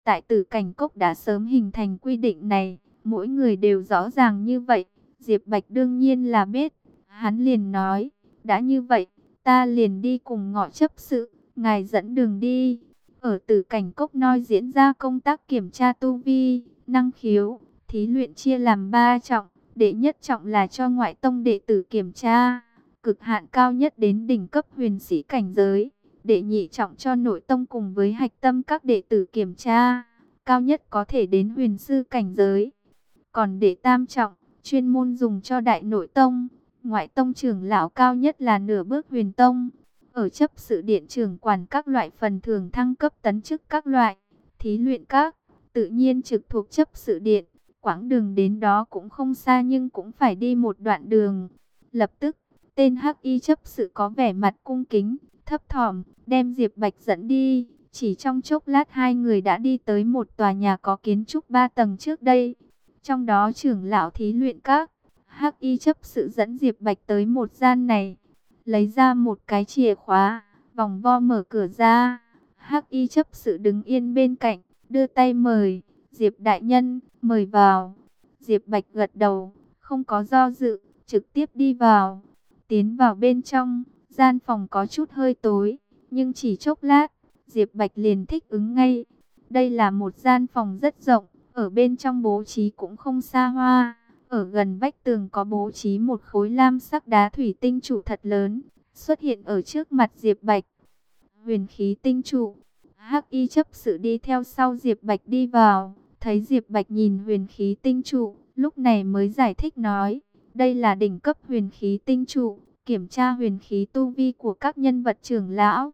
Tại Tử Cảnh Cốc đã sớm hình thành quy định này, mỗi người đều rõ ràng như vậy. Diệp Bạch đương nhiên là biết, hắn liền nói, đã như vậy, ta liền đi cùng Ngọ chấp sự, ngài dẫn đường đi. Ở Tử Cảnh Cốc noi diễn ra công tác kiểm tra tu vi, năng khiếu, thí luyện chia làm 3 trọng. Đệ nhất trọng là cho ngoại tông đệ tử kiểm tra, cực hạn cao nhất đến đỉnh cấp huyền sĩ cảnh giới. Đệ nhị trọng cho nội tông cùng với hạch tâm các đệ tử kiểm tra, cao nhất có thể đến huyền sư cảnh giới. Còn đệ tam trọng, chuyên môn dùng cho đại nội tông, ngoại tông trưởng lão cao nhất là nửa bước huyền tông. Ở chấp sự điện trưởng quản các loại phần thưởng thăng cấp tấn chức các loại, thí luyện các, tự nhiên trực thuộc chấp sự điện. Quãng đường đến đó cũng không xa nhưng cũng phải đi một đoạn đường. Lập tức, tên hắc y chấp sự có vẻ mặt cung kính, thấp thỏm, đem Diệp Bạch dẫn đi. Chỉ trong chốc lát hai người đã đi tới một tòa nhà có kiến trúc 3 tầng trước đây. Trong đó trưởng lão thí luyện các, hắc y chấp sự dẫn Diệp Bạch tới một gian này. Lấy ra một cái chìa khóa, vòng vo mở cửa ra. Hắc y chấp sự đứng yên bên cạnh, đưa tay mời, Diệp đại nhân, mời vào. Diệp Bạch gật đầu, không có do dự, trực tiếp đi vào. Tiến vào bên trong, gian phòng có chút hơi tối, nhưng chỉ chốc lát, Diệp Bạch liền thích ứng ngay. Đây là một gian phòng rất rộng, ở bên trong bố trí cũng không xa hoa. Ở gần vách tường có bố trí một khối lam sắc đá thủy tinh trụ thật lớn, xuất hiện ở trước mặt Diệp Bạch. Huyền khí tinh trụ. Hắc y chấp sự đi theo sau Diệp Bạch đi vào, thấy Diệp Bạch nhìn huyền khí tinh trụ, lúc này mới giải thích nói, đây là đỉnh cấp huyền khí tinh trụ, kiểm tra huyền khí tu vi của các nhân vật trưởng lão.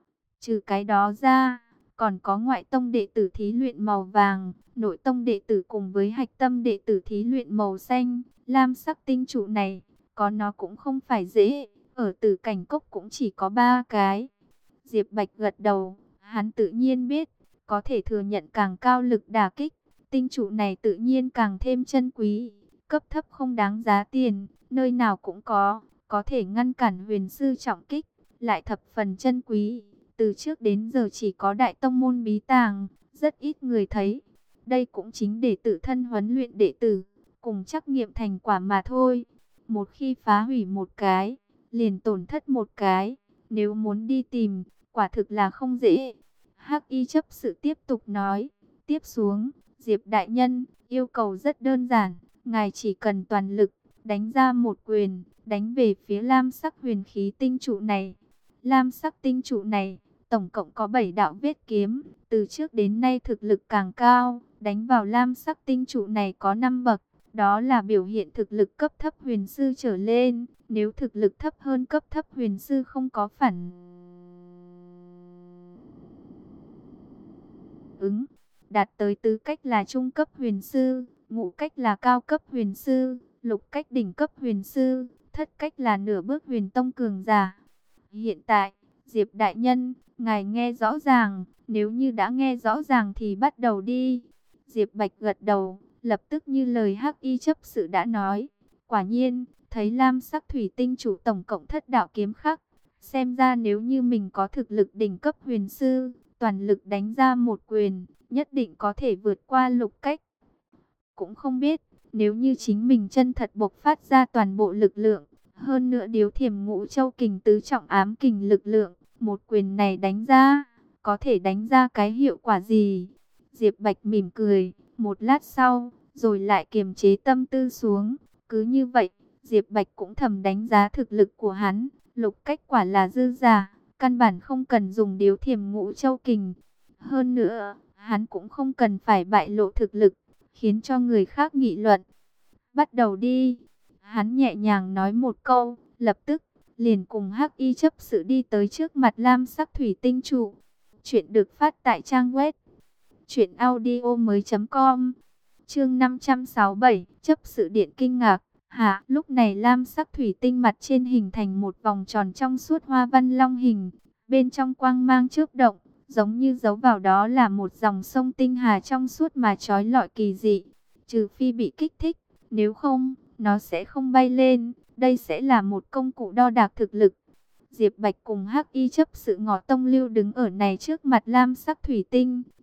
Trừ cái đó ra, còn có ngoại tông đệ tử thí luyện màu vàng, nội tông đệ tử cùng với hạch tâm đệ tử thí luyện màu xanh. Lam sắc tinh trụ này, có nó cũng không phải dễ, ở Tử Cảnh Cốc cũng chỉ có 3 cái. Diệp Bạch gật đầu, hắn tự nhiên biết, có thể thừa nhận càng cao lực đả kích, tinh trụ này tự nhiên càng thêm chân quý, cấp thấp không đáng giá tiền, nơi nào cũng có thể ngăn cản huyền sư trọng kích, lại thập phần chân quý. Từ trước đến giờ chỉ có đại tông môn bí tàng, rất ít người thấy. Đây cũng chính để tự thân huấn luyện đệ tử, cùng trắc nghiệm thành quả mà thôi. Một khi phá hủy một cái, liền tổn thất một cái. Nếu muốn đi tìm, quả thực là không dễ. Hắc y chấp sự tiếp tục nói. Tiếp xuống, Diệp đại nhân, yêu cầu rất đơn giản. Ngài chỉ cần toàn lực, đánh ra một quyền, đánh về phía lam sắc huyền khí tinh trụ này. Lam sắc tinh trụ này, tổng cộng có 7 đạo vết kiếm, từ trước đến nay thực lực càng cao, đánh vào lam sắc tinh trụ này có 5 bậc, đó là biểu hiện thực lực cấp thấp huyền sư trở lên, nếu thực lực thấp hơn cấp thấp huyền sư không có phản ứng, đạt tới tứ cách là trung cấp huyền sư, ngũ cách là cao cấp huyền sư, lục cách đỉnh cấp huyền sư, thất cách là nửa bước huyền tông cường giả. Hiện tại, Diệp đại nhân, ngài nghe rõ ràng, nếu như đã nghe rõ ràng thì bắt đầu đi. Diệp Bạch gật đầu, lập tức như lời hắc y chấp sự đã nói. Quả nhiên, thấy lam sắc thủy tinh chủ tổng cộng thất đạo kiếm khắc. Xem ra nếu như mình có thực lực đỉnh cấp huyền sư, toàn lực đánh ra một quyền, nhất định có thể vượt qua lục cách. Cũng không biết, nếu như chính mình chân thật bộc phát ra toàn bộ lực lượng, hơn nữa điếu thiểm ngũ châu kình tứ trọng ám kình lực lượng, một quyền này đánh ra, có thể đánh ra cái hiệu quả gì? Diệp Bạch mỉm cười, một lát sau, rồi lại kiềm chế tâm tư xuống. Cứ như vậy, Diệp Bạch cũng thầm đánh giá thực lực của hắn, lục cách quả là dư giả, căn bản không cần dùng điếu thiểm ngũ châu kình. Hơn nữa, hắn cũng không cần phải bại lộ thực lực, khiến cho người khác nghị luận. Bắt đầu đi. Hắn nhẹ nhàng nói một câu, lập tức, liền cùng hắc y chấp sự đi tới trước mặt lam sắc thủy tinh trụ. Chuyện được phát tại trang web truyệnaudiomoi.com. Chương 567, chấp sự điện kinh ngạc. Hả, lúc này lam sắc thủy tinh mặt trên hình thành một vòng tròn trong suốt hoa văn long hình, bên trong quang mang chớp động, giống như giấu vào đó là một dòng sông tinh hà trong suốt mà chói lọi kỳ dị. Trừ phi bị kích thích, nếu không, nó sẽ không bay lên. Đây sẽ là một công cụ đo đạc thực lực. Diệp Bạch cùng hắc y chấp sự Ngọ Tông Lưu đứng ở này trước mặt lam sắc thủy tinh,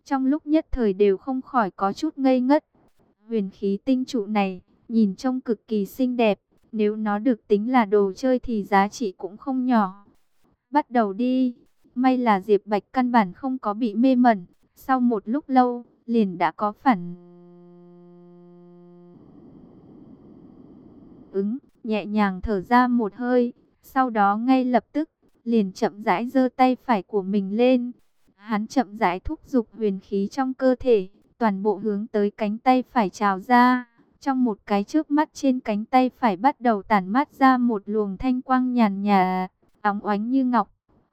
trong lúc nhất thời đều không khỏi có chút ngây ngất. Huyền khí tinh trụ này, nhìn trông cực kỳ xinh đẹp, nếu nó được tính là đồ chơi thì giá trị cũng không nhỏ. Bắt đầu đi. May là Diệp Bạch căn bản không có bị mê mẩn, sau một lúc lâu, liền đã có phản ứng, nhẹ nhàng thở ra một hơi, sau đó ngay lập tức, liền chậm rãi giơ tay phải của mình lên. Hắn chậm rãi thúc giục huyền khí trong cơ thể, toàn bộ hướng tới cánh tay phải trào ra. Trong một cái chớp mắt trên cánh tay phải bắt đầu tản mát ra một luồng thanh quang nhàn nhạt, óng ánh như ngọc.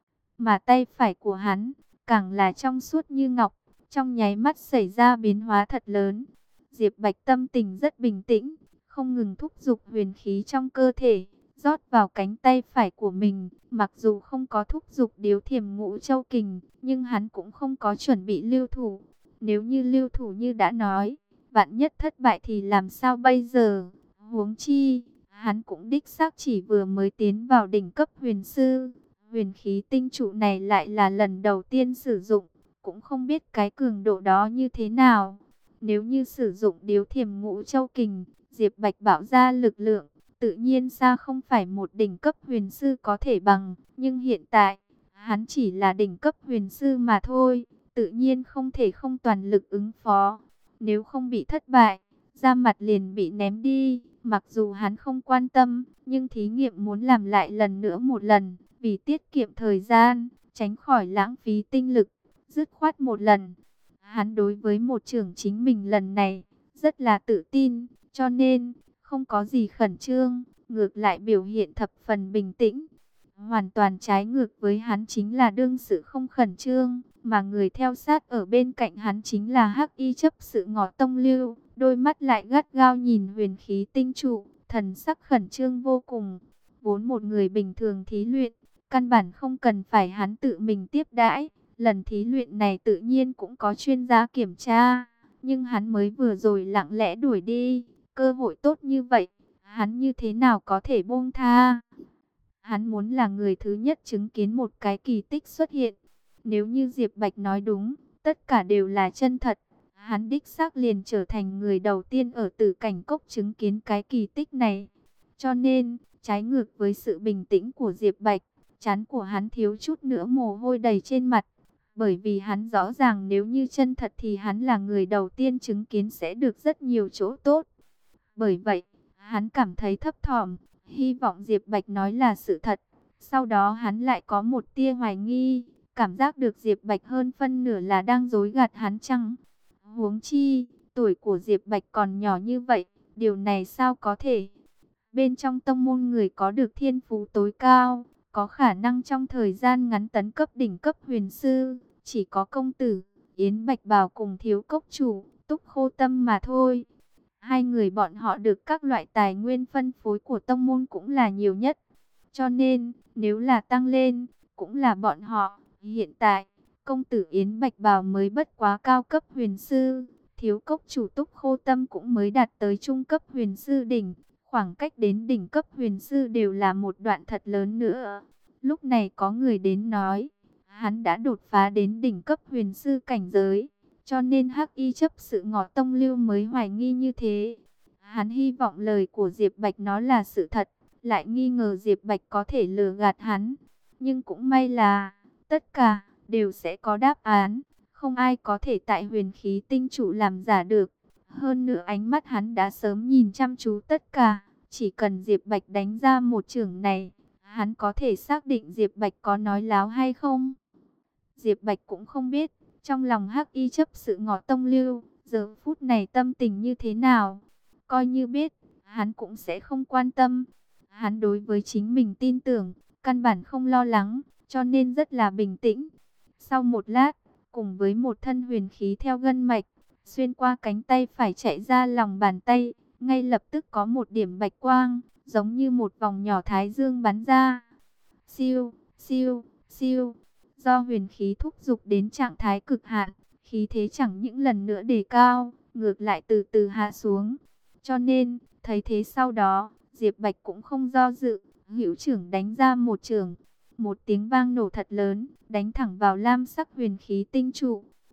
Mà tay phải của hắn, càng là trong suốt như ngọc, trong nháy mắt xảy ra biến hóa thật lớn. Diệp Bạch tâm tình rất bình tĩnh, không ngừng thúc giục huyền khí trong cơ thể, rót vào cánh tay phải của mình. Mặc dù không có thúc giục điếu thiềm ngũ châu kình, nhưng hắn cũng không có chuẩn bị lưu thủ. Nếu như lưu thủ như đã nói, vạn nhất thất bại thì làm sao bây giờ? Huống chi, hắn cũng đích xác chỉ vừa mới tiến vào đỉnh cấp huyền sư. Huyền khí tinh trụ này lại là lần đầu tiên sử dụng, cũng không biết cái cường độ đó như thế nào. Nếu như sử dụng điếu thiềm ngũ châu kình, Diệp Bạch bảo ra lực lượng, tự nhiên xa không phải một đỉnh cấp huyền sư có thể bằng. Nhưng hiện tại, hắn chỉ là đỉnh cấp huyền sư mà thôi, tự nhiên không thể không toàn lực ứng phó. Nếu không bị thất bại, da mặt liền bị ném đi. Mặc dù hắn không quan tâm, nhưng thí nghiệm muốn làm lại lần nữa một lần. Vì tiết kiệm thời gian, tránh khỏi lãng phí tinh lực, dứt khoát một lần. Hắn đối với một trưởng chính mình lần này, rất là tự tin, cho nên, không có gì khẩn trương, ngược lại biểu hiện thập phần bình tĩnh. Hoàn toàn trái ngược với hắn chính là đương sự không khẩn trương, mà người theo sát ở bên cạnh hắn chính là Hắc Y chấp sự Ngọ Tông Lưu, đôi mắt lại gắt gao nhìn huyền khí tinh trụ, thần sắc khẩn trương vô cùng. Vốn một người bình thường thí luyện, căn bản không cần phải hắn tự mình tiếp đãi, lần thí luyện này tự nhiên cũng có chuyên gia kiểm tra, nhưng hắn mới vừa rồi lặng lẽ đuổi đi, cơ hội tốt như vậy, hắn như thế nào có thể buông tha? Hắn muốn là người thứ nhất chứng kiến một cái kỳ tích xuất hiện. Nếu như Diệp Bạch nói đúng, tất cả đều là chân thật, hắn đích xác liền trở thành người đầu tiên ở Tử Cảnh Cốc chứng kiến cái kỳ tích này. Cho nên, trái ngược với sự bình tĩnh của Diệp Bạch, trán của hắn thiếu chút nữa mồ hôi đầy trên mặt. Bởi vì hắn rõ ràng nếu như chân thật thì hắn là người đầu tiên chứng kiến sẽ được rất nhiều chỗ tốt. Bởi vậy, hắn cảm thấy thấp thỏm, hy vọng Diệp Bạch nói là sự thật. Sau đó hắn lại có một tia hoài nghi, cảm giác được Diệp Bạch hơn phân nửa là đang dối gạt hắn chăng? Huống chi, tuổi của Diệp Bạch còn nhỏ như vậy, điều này sao có thể? Bên trong tông môn người có được thiên phú tối cao, có khả năng trong thời gian ngắn tấn cấp đỉnh cấp huyền sư, chỉ có công tử, Yến Bạch Bào cùng thiếu cốc chủ, Túc Khô Tâm mà thôi. Hai người bọn họ được các loại tài nguyên phân phối của tông môn cũng là nhiều nhất. Cho nên, nếu là tăng lên, cũng là bọn họ. Hiện tại, công tử Yến Bạch Bào mới bất quá cao cấp huyền sư, thiếu cốc chủ Túc Khô Tâm cũng mới đạt tới trung cấp huyền sư đỉnh. Khoảng cách đến đỉnh cấp huyền sư đều là một đoạn thật lớn nữa. Lúc này có người đến nói, hắn đã đột phá đến đỉnh cấp huyền sư cảnh giới, cho nên Hắc Y chấp sự Ngọ Tông Lưu mới hoài nghi như thế. Hắn hy vọng lời của Diệp Bạch nó là sự thật, lại nghi ngờ Diệp Bạch có thể lừa gạt hắn. Nhưng cũng may là, tất cả đều sẽ có đáp án, không ai có thể tại huyền khí tinh trụ làm giả được. Hơn nữa ánh mắt hắn đã sớm nhìn chăm chú tất cả, chỉ cần Diệp Bạch đánh ra một chưởng này, hắn có thể xác định Diệp Bạch có nói láo hay không. Diệp Bạch cũng không biết, trong lòng Hắc Y chấp sự Ngọ Tông Lưu, giờ phút này tâm tình như thế nào. Coi như biết, hắn cũng sẽ không quan tâm. Hắn đối với chính mình tin tưởng, căn bản không lo lắng, cho nên rất là bình tĩnh. Sau một lát, cùng với một thân huyền khí theo gân mạch, xuyên qua cánh tay phải chạy ra lòng bàn tay, ngay lập tức có một điểm bạch quang, giống như một vòng nhỏ thái dương bắn ra. Siêu, siêu, siêu. Do huyền khí thúc giục đến trạng thái cực hạn, khí thế chẳng những lần nữa đề cao, ngược lại từ từ hạ xuống. Cho nên, thấy thế sau đó, Diệp Bạch cũng không do dự, hữu trưởng đánh ra một trường. Một tiếng vang nổ thật lớn, đánh thẳng vào lam sắc huyền khí tinh trụ.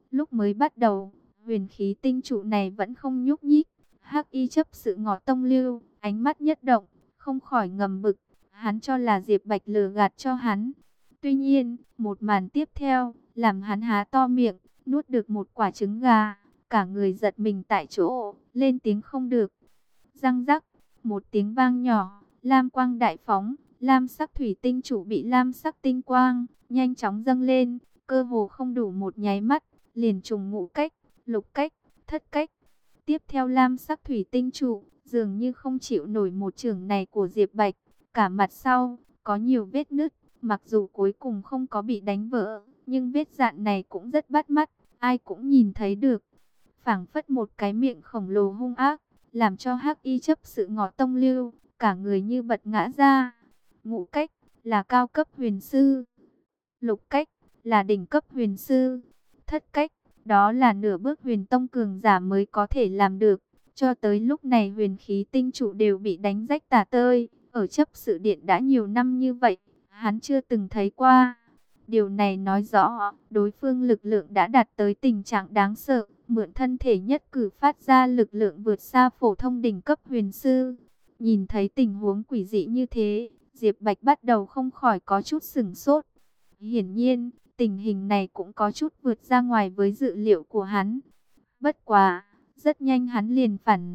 Lúc mới bắt đầu, huyền khí tinh trụ này vẫn không nhúc nhích. Hắc y chấp sự Ngọ Tông Lưu, ánh mắt nhất động, không khỏi ngầm bực. Hắn cho là Diệp Bạch lừa gạt cho hắn. Tuy nhiên, một màn tiếp theo, làm hắn há to miệng, nuốt được một quả trứng gà. Cả người giật mình tại chỗ, lên tiếng không được. Răng rắc, một tiếng vang nhỏ, lam quang đại phóng, lam sắc thủy tinh trụ bị lam sắc tinh quang, nhanh chóng dâng lên, cơ hồ không đủ một nháy mắt, liền trùng ngũ cách, lục cách, thất cách. Tiếp theo lam sắc thủy tinh trụ, dường như không chịu nổi một chưởng này của Diệp Bạch, cả mặt sau, có nhiều vết nứt, mặc dù cuối cùng không có bị đánh vỡ, nhưng vết dạn này cũng rất bắt mắt, ai cũng nhìn thấy được. Phảng phất một cái miệng khổng lồ hung ác, làm cho Hắc y chấp sự Ngọ Tông Lưu, cả người như bật ngã ra. Ngũ cách, là cao cấp huyền sư. Lục cách, là đỉnh cấp huyền sư. Thất cách, đó là nửa bước huyền tông cường giả mới có thể làm được. Cho tới lúc này huyền khí tinh trụ đều bị đánh rách tả tơi. Ở chấp sự điện đã nhiều năm như vậy, hắn chưa từng thấy qua. Điều này nói rõ, đối phương lực lượng đã đạt tới tình trạng đáng sợ. Mượn thân thể nhất cử phát ra lực lượng vượt xa phổ thông đỉnh cấp huyền sư. Nhìn thấy tình huống quỷ dị như thế, Diệp Bạch bắt đầu không khỏi có chút sửng sốt. Hiển nhiên, tình hình này cũng có chút vượt ra ngoài với dự liệu của hắn. Bất quá, rất nhanh hắn liền phản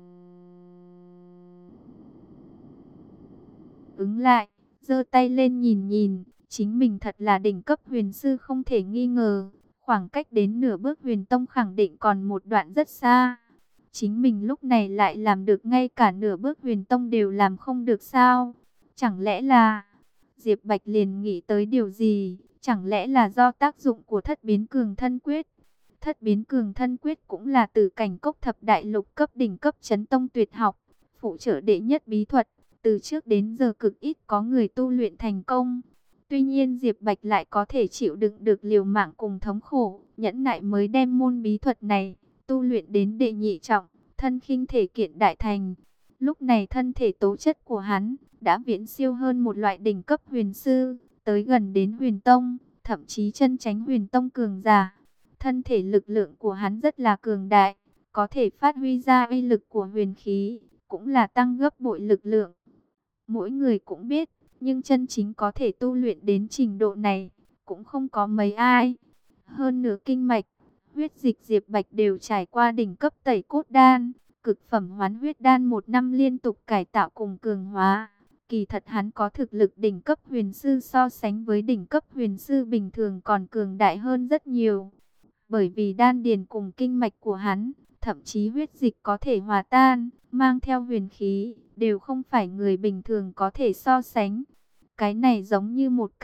ứng lại, giơ tay lên nhìn nhìn, chính mình thật là đỉnh cấp huyền sư không thể nghi ngờ. Khoảng cách đến nửa bước huyền tông khẳng định còn một đoạn rất xa. Chính mình lúc này lại làm được ngay cả nửa bước huyền tông đều làm không được sao? Chẳng lẽ là... Diệp Bạch liền nghĩ tới điều gì? Chẳng lẽ là do tác dụng của thất biến cường thân quyết? Thất biến cường thân quyết cũng là từ cảnh cốc thập đại lục cấp đỉnh cấp chấn tông tuyệt học, phụ trợ đệ nhất bí thuật. Từ trước đến giờ cực ít có người tu luyện thành công. Tuy nhiên Diệp Bạch lại có thể chịu đựng được liều mạng cùng thống khổ, nhẫn nại mới đem môn bí thuật này tu luyện đến đệ nhị trọng, thân khinh thể kiện đại thành. Lúc này thân thể tố chất của hắn đã viễn siêu hơn một loại đỉnh cấp huyền sư, tới gần đến huyền tông, thậm chí chân chánh huyền tông cường giả. Thân thể lực lượng của hắn rất là cường đại, có thể phát huy ra uy lực của huyền khí, cũng là tăng gấp bội lực lượng. Mỗi người cũng biết, nhưng chân chính có thể tu luyện đến trình độ này, cũng không có mấy ai. Hơn nửa kinh mạch, huyết dịch Diệp Bạch đều trải qua đỉnh cấp tẩy cốt đan, cực phẩm hoán huyết đan 1 năm liên tục cải tạo cùng cường hóa. Kỳ thật hắn có thực lực đỉnh cấp huyền sư so sánh với đỉnh cấp huyền sư bình thường còn cường đại hơn rất nhiều. Bởi vì đan điền cùng kinh mạch của hắn, thậm chí huyết dịch có thể hòa tan, mang theo huyền khí, đều không phải người bình thường có thể so sánh. Cái này giống như một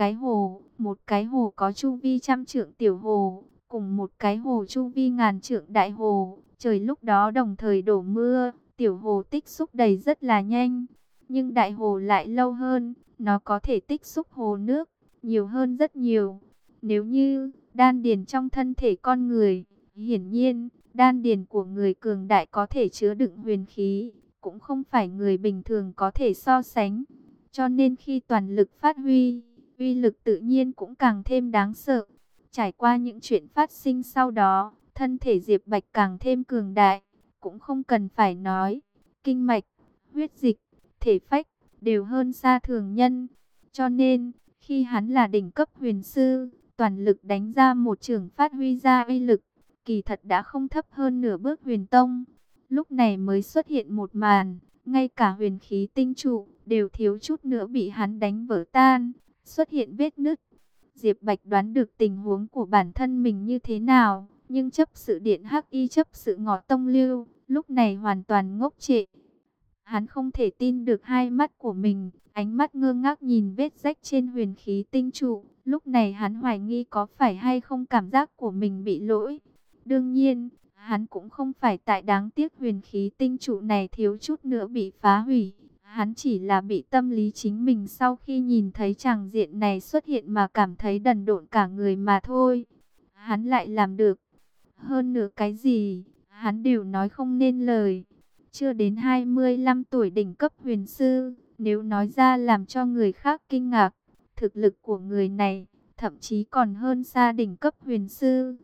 cái hồ có chu vi trăm trượng tiểu hồ, cùng một cái hồ chu vi ngàn trượng đại hồ. Trời lúc đó đồng thời đổ mưa, tiểu hồ tích xúc đầy rất là nhanh, nhưng đại hồ lại lâu hơn, nó có thể tích xúc hồ nước nhiều hơn rất nhiều. Nếu như đan điền trong thân thể con người, hiển nhiên, đan điền của người cường đại có thể chứa đựng huyền khí, cũng không phải người bình thường có thể so sánh. Cho nên khi toàn lực phát huy, uy lực tự nhiên cũng càng thêm đáng sợ. Trải qua những chuyện phát sinh sau đó, thân thể Diệp Bạch càng thêm cường đại, cũng không cần phải nói. Kinh mạch, huyết dịch, thể phách, đều hơn xa thường nhân. Cho nên, khi hắn là đỉnh cấp huyền sư, toàn lực đánh ra một chưởng phát huy ra uy lực, kỳ thật đã không thấp hơn nửa bước huyền tông. Lúc này mới xuất hiện một màn, ngay cả huyền khí tinh trụ đều thiếu chút nữa bị hắn đánh vỡ tan, xuất hiện vết nứt. Diệp Bạch đoán được tình huống của bản thân mình như thế nào, nhưng chấp sự điện Hắc y chấp sự Ngọ Tông Lưu, lúc này hoàn toàn ngốc trệ. Hắn không thể tin được hai mắt của mình, ánh mắt ngơ ngác nhìn vết rách trên huyền khí tinh trụ. Lúc này hắn hoài nghi có phải hay không cảm giác của mình bị lỗi. Đương nhiên, hắn cũng không phải tại đáng tiếc huyền khí tinh trụ này thiếu chút nữa bị phá hủy. Hắn chỉ là bị tâm lý chính mình sau khi nhìn thấy tràng diện này xuất hiện mà cảm thấy đần độn cả người mà thôi. Hắn lại làm được. Hơn nữa cái gì, hắn đều nói không nên lời. Chưa đến 25 tuổi đỉnh cấp huyền sư, nếu nói ra làm cho người khác kinh ngạc. Thực lực của người này, thậm chí còn hơn xa đỉnh cấp huyền sư.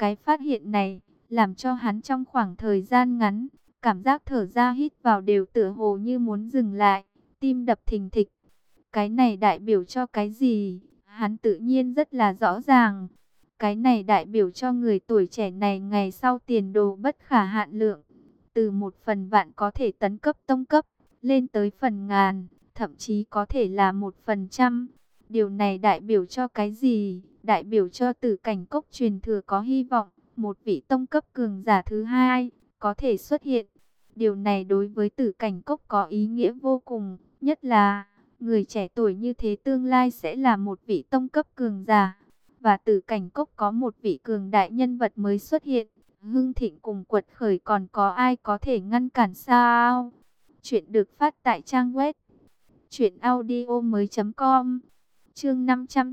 Cái phát hiện này làm cho hắn trong khoảng thời gian ngắn, cảm giác thở ra hít vào đều tựa hồ như muốn dừng lại, tim đập thình thịch. Cái này đại biểu cho cái gì? Hắn tự nhiên rất là rõ ràng. Cái này đại biểu cho người tuổi trẻ này ngày sau tiền đồ bất khả hạn lượng. Từ một phần vạn có thể tấn cấp tông cấp, lên tới phần ngàn, thậm chí có thể là 1%. Điều này đại biểu cho cái gì? Đại biểu cho Tử Cảnh Cốc truyền thừa có hy vọng, một vị tông cấp cường giả thứ hai có thể xuất hiện. Điều này đối với Tử Cảnh Cốc có ý nghĩa vô cùng, nhất là người trẻ tuổi như thế tương lai sẽ là một vị tông cấp cường giả. Và Tử Cảnh Cốc có một vị cường đại nhân vật mới xuất hiện, hưng thịnh cùng quật khởi, còn có ai có thể ngăn cản sao? Chuyện được phát tại trang web truyệnaudiomoi.com. Chương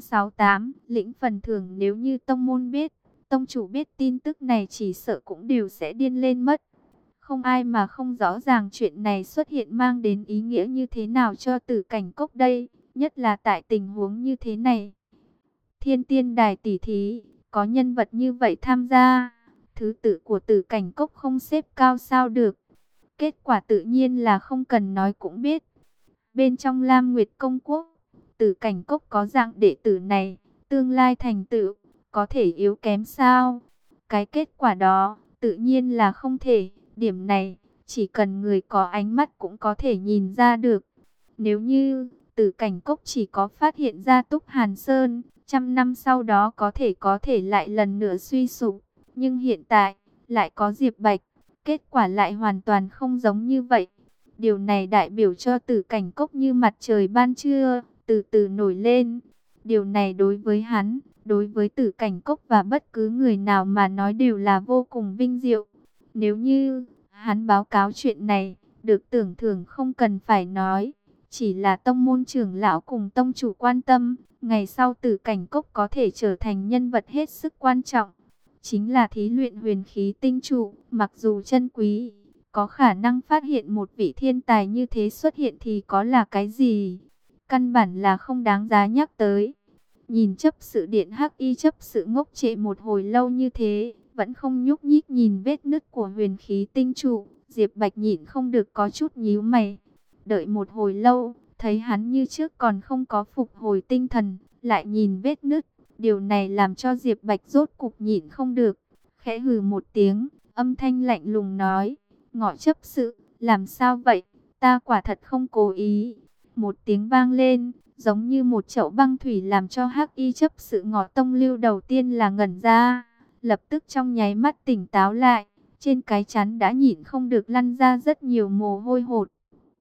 568, lĩnh phần thưởng. Nếu như tông môn biết, tông chủ biết tin tức này chỉ sợ cũng đều sẽ điên lên mất. Không ai mà không rõ ràng chuyện này xuất hiện mang đến ý nghĩa như thế nào cho Tử Cảnh Cốc đây, nhất là tại tình huống như thế này. Thiên Tiên Đài tỷ thí, có nhân vật như vậy tham gia, thứ tự của Tử Cảnh Cốc không xếp cao sao được. Kết quả tự nhiên là không cần nói cũng biết. Bên trong Lam Nguyệt Công Quốc, Tử Cảnh Cốc có dạng đệ tử này, tương lai thành tựu, có thể yếu kém sao? Cái kết quả đó, tự nhiên là không thể. Điểm này, chỉ cần người có ánh mắt cũng có thể nhìn ra được. Nếu như Tử Cảnh Cốc chỉ có phát hiện ra Túc Hàn Sơn, 100 năm sau đó có thể lại lần nữa suy sụp. Nhưng hiện tại, lại có Diệp Bạch, kết quả lại hoàn toàn không giống như vậy. Điều này đại biểu cho Tử Cảnh Cốc như mặt trời ban trưa, từ từ nổi lên. Điều này đối với hắn, đối với Tử Cảnh Cốc và bất cứ người nào mà nói đều là vô cùng vinh diệu. Nếu như hắn báo cáo chuyện này, được tưởng thưởng không cần phải nói. Chỉ là tông môn trưởng lão cùng tông chủ quan tâm, ngày sau Tử Cảnh Cốc có thể trở thành nhân vật hết sức quan trọng. Chính là thí luyện huyền khí tinh trụ, mặc dù chân quý, có khả năng phát hiện một vị thiên tài như thế xuất hiện thì có là cái gì? Căn bản là không đáng giá nhắc tới. Nhìn chấp sự điện Hắc Y chấp sự ngốc trệ một hồi lâu như thế, vẫn không nhúc nhích nhìn vết nứt của huyền khí tinh trụ, Diệp Bạch nhịn không được có chút nhíu mày. Đợi một hồi lâu, thấy hắn như trước còn không có phục hồi tinh thần, lại nhìn vết nứt. Điều này làm cho Diệp Bạch rốt cục nhịn không được, khẽ hừ một tiếng, âm thanh lạnh lùng nói: Ngọ chấp sự, làm sao vậy? Ta quả thật không cố ý. Một tiếng vang lên, giống như một chậu băng thủy, làm cho Hắc Y chấp sự Ngọ Tông Lưu đầu tiên là ngẩn ra, lập tức trong nháy mắt tỉnh táo lại, trên cái trán đã nhịn không được lăn ra rất nhiều mồ hôi hột.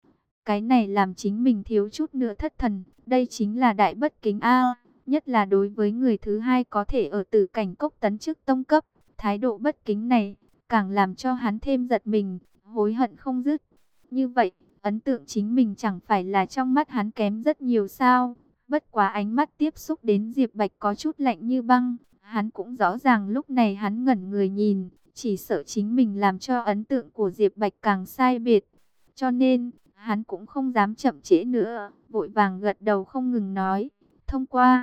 Cái này làm chính mình thiếu chút nữa thất thần, đây chính là đại bất kính a, nhất là đối với người thứ hai có thể ở Tử Cảnh Cốc tấn chức tông cấp, thái độ bất kính này càng làm cho hắn thêm giật mình, hối hận không dứt. Như vậy, ấn tượng chính mình chẳng phải là trong mắt hắn kém rất nhiều sao? Bất quá ánh mắt tiếp xúc đến Diệp Bạch có chút lạnh như băng, hắn cũng rõ ràng lúc này hắn ngẩn người nhìn, chỉ sợ chính mình làm cho ấn tượng của Diệp Bạch càng sai biệt. Cho nên, hắn cũng không dám chậm trễ nữa, vội vàng gật đầu không ngừng nói: thông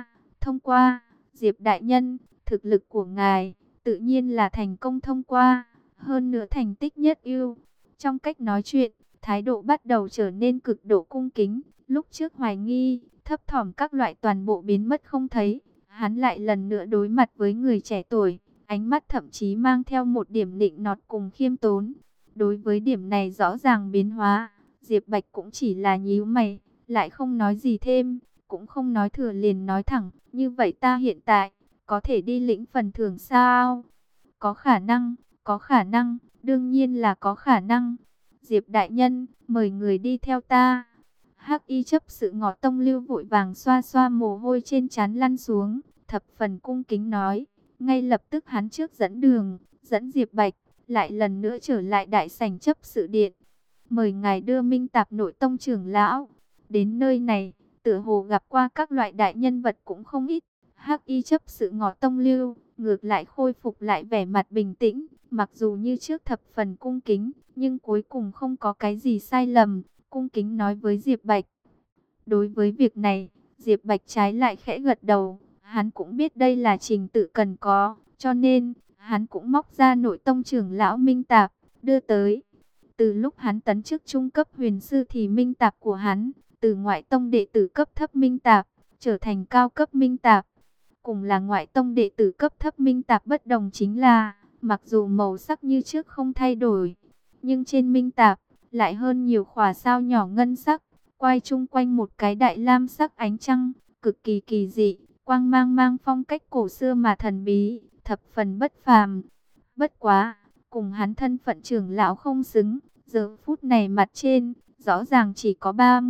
qua, Diệp đại nhân, thực lực của ngài tự nhiên là thành công thông qua, hơn nữa thành tích nhất ưu. Trong cách nói chuyện, thái độ bắt đầu trở nên cực độ cung kính, lúc trước hoài nghi, thấp thỏm các loại toàn bộ biến mất không thấy. Hắn lại lần nữa đối mặt với người trẻ tuổi, ánh mắt thậm chí mang theo một điểm nịnh nọt cùng khiêm tốn. Đối với điểm này rõ ràng biến hóa, Diệp Bạch cũng chỉ là nhíu mày, lại không nói gì thêm, cũng không nói thừa liền nói thẳng: như vậy ta hiện tại có thể đi lĩnh phần thưởng sao? Có khả năng, đương nhiên là có khả năng. Diệp đại nhân, mời người đi theo ta. Hắc Y chấp sự Ngọ Tông Lưu vội vàng xoa xoa mồ hôi trên trán lăn xuống, thập phần cung kính nói. Ngay lập tức hắn trước dẫn đường, dẫn Diệp Bạch lại lần nữa trở lại đại sảnh chấp sự điện. Mời ngài đưa Minh Tạp Nội Tông trưởng lão. Đến nơi này, tựa hồ gặp qua các loại đại nhân vật cũng không ít. Hắc Y chấp sự Ngọ Tông Lưu ngược lại khôi phục lại vẻ mặt bình tĩnh, mặc dù như trước thập phần cung kính, nhưng cuối cùng không có cái gì sai lầm, cung kính nói với Diệp Bạch. Đối với việc này, Diệp Bạch trái lại khẽ gật đầu, hắn cũng biết đây là trình tự cần có, cho nên hắn cũng móc ra nội tông trưởng lão minh tạp, đưa tới. Từ lúc hắn tấn chức trung cấp huyền sư thì minh tạp của hắn, từ ngoại tông đệ tử cấp thấp minh tạp, trở thành cao cấp minh tạp. Cùng là ngoại tông đệ tử cấp thấp minh tạp bất đồng chính là, mặc dù màu sắc như trước không thay đổi, nhưng trên minh tạp, lại hơn nhiều khỏa sao nhỏ ngân sắc, quay chung quanh một cái đại lam sắc ánh trăng, cực kỳ kỳ dị, quang mang mang phong cách cổ xưa mà thần bí, thập phần bất phàm. Bất quá, cùng hắn thân phận trưởng lão không xứng, giờ phút này mặt trên, rõ ràng chỉ có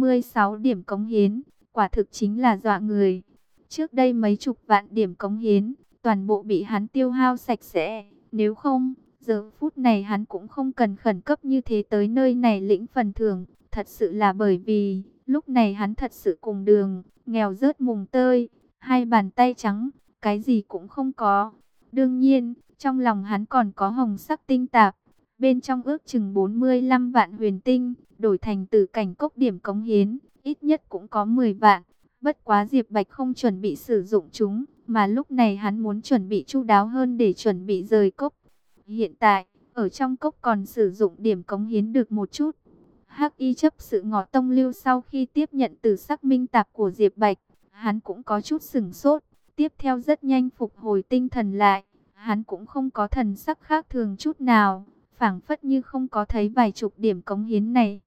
36 điểm cống hiến, quả thực chính là dọa người. Trước đây mấy chục vạn điểm cống hiến, toàn bộ bị hắn tiêu hao sạch sẽ, nếu không, giờ phút này hắn cũng không cần khẩn cấp như thế tới nơi này lĩnh phần thưởng, thật sự là bởi vì, lúc này hắn thật sự cùng đường, nghèo rớt mùng tơi, hai bàn tay trắng, cái gì cũng không có. Đương nhiên, trong lòng hắn còn có hồng sắc tinh tạp, bên trong ước chừng 45 vạn huyền tinh, đổi thành tử cảnh cốc điểm cống hiến, ít nhất cũng có 10 vạn. Bất quá Diệp Bạch không chuẩn bị sử dụng chúng, mà lúc này hắn muốn chuẩn bị chu đáo hơn để chuẩn bị rời cốc. Hiện tại, ở trong cốc còn sử dụng điểm cống hiến được một chút. Hắc Y chấp sự Ngọ Tông Lưu sau khi tiếp nhận từ sắc minh tạp của Diệp Bạch, hắn cũng có chút sửng sốt, tiếp theo rất nhanh phục hồi tinh thần lại, hắn cũng không có thần sắc khác thường chút nào, phảng phất như không có thấy vài chục điểm cống hiến này.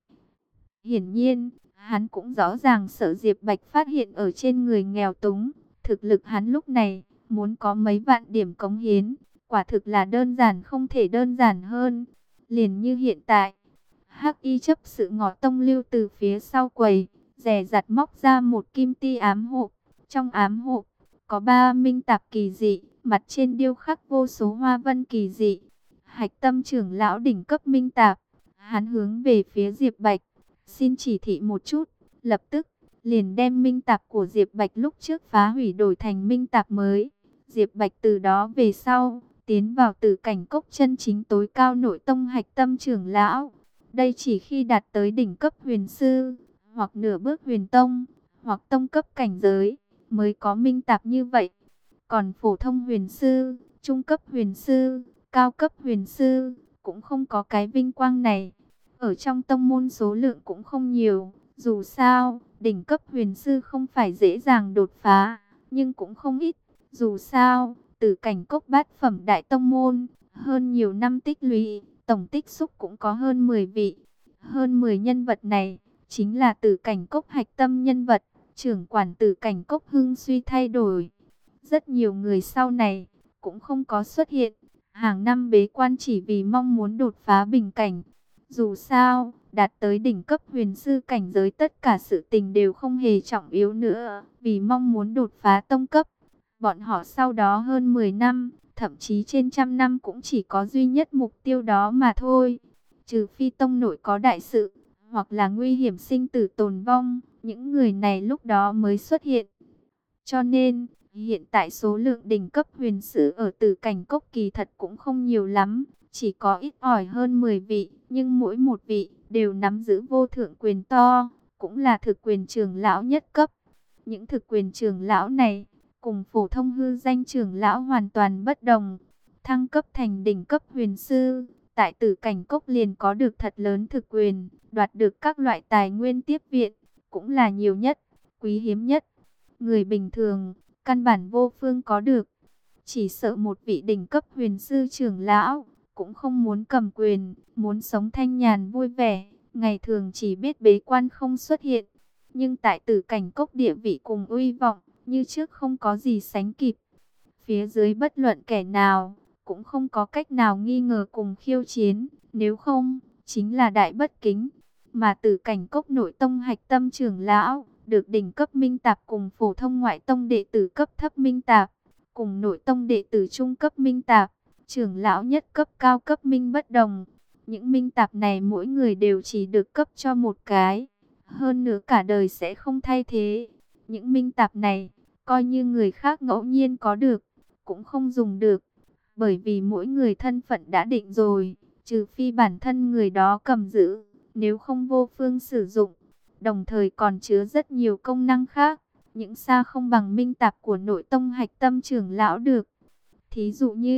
Hiển nhiên, hắn cũng rõ ràng sợ Diệp Bạch phát hiện ở trên người nghèo túng, thực lực hắn lúc này, muốn có mấy vạn điểm cống hiến, quả thực là đơn giản không thể đơn giản hơn. Liền như hiện tại, Hắc Y chấp sự Ngọ Tông Lưu từ phía sau quầy, dè dặt móc ra một kim ti ám hộp, trong ám hộp, có 3 minh tạp kỳ dị, mặt trên điêu khắc vô số hoa vân kỳ dị. Hạch Tâm trưởng lão đỉnh cấp minh tạp, hắn hướng về phía Diệp Bạch, xin chỉ thị một chút, lập tức, liền đem minh tạp của Diệp Bạch lúc trước phá hủy đổi thành minh tạp mới. Diệp Bạch từ đó về sau, tiến vào tử cảnh cốc chân chính tối cao nội tông Hạch Tâm trưởng lão. Đây chỉ khi đạt tới đỉnh cấp huyền sư, hoặc nửa bước huyền tông, hoặc tông cấp cảnh giới, mới có minh tạp như vậy. Còn phổ thông huyền sư, trung cấp huyền sư, cao cấp huyền sư, cũng không có cái vinh quang này. Ở trong tông môn số lượng cũng không nhiều, dù sao, đỉnh cấp huyền sư không phải dễ dàng đột phá, nhưng cũng không ít. Dù sao, tử cảnh cốc bát phẩm đại tông môn, hơn nhiều năm tích lũy, tổng tích xúc cũng có hơn 10 vị. Hơn 10 nhân vật này, chính là tử cảnh cốc Hạch Tâm nhân vật, trưởng quản tử cảnh cốc hưng suy thay đổi. Rất nhiều người sau này, cũng không có xuất hiện, hàng năm bế quan chỉ vì mong muốn đột phá bình cảnh. Dù sao, đạt tới đỉnh cấp huyền sư cảnh giới tất cả sự tình đều không hề trọng yếu nữa, vì mong muốn đột phá tông cấp. Bọn họ sau đó hơn 10 năm, thậm chí trên trăm năm cũng chỉ có duy nhất mục tiêu đó mà thôi. Trừ phi tông nội có đại sự, hoặc là nguy hiểm sinh tử tồn vong, những người này lúc đó mới xuất hiện. Cho nên, hiện tại số lượng đỉnh cấp huyền sư ở tử cảnh cốc kỳ thật cũng không nhiều lắm, chỉ có ít ỏi hơn 10 vị, nhưng mỗi một vị đều nắm giữ vô thượng quyền to, cũng là thực quyền trưởng lão nhất cấp. Những thực quyền trưởng lão này, cùng phổ thông hư danh trưởng lão hoàn toàn bất đồng. Thăng cấp thành đỉnh cấp huyền sư, tại tử cảnh cốc liền có được thật lớn thực quyền, đoạt được các loại tài nguyên tiếp viện, cũng là nhiều nhất, quý hiếm nhất. Người bình thường, căn bản vô phương có được. Chỉ sợ một vị đỉnh cấp huyền sư trưởng lão, cũng không muốn cầm quyền, muốn sống thanh nhàn vui vẻ, ngày thường chỉ biết bế quan không xuất hiện. Nhưng tại tử cảnh cốc địa vị cùng uy vọng, như trước không có gì sánh kịp. Phía dưới bất luận kẻ nào, cũng không có cách nào nghi ngờ cùng khiêu chiến, nếu không, chính là đại bất kính. Mà tử cảnh cốc nội tông Hạch Tâm trưởng lão, được đỉnh cấp minh tạp cùng phổ thông ngoại tông đệ tử cấp thấp minh tạp, cùng nội tông đệ tử trung cấp minh tạp, trưởng lão nhất cấp cao cấp minh bất đồng. Những minh tạp này mỗi người đều chỉ được cấp cho một cái, hơn nữa cả đời sẽ không thay thế. Những minh tạp này, coi như người khác ngẫu nhiên có được, cũng không dùng được, bởi vì mỗi người thân phận đã định rồi, trừ phi bản thân người đó cầm giữ, nếu không vô phương sử dụng. Đồng thời còn chứa rất nhiều công năng khác, những xa không bằng minh tạp của nội tông Hạch Tâm trưởng lão được. Thí dụ như,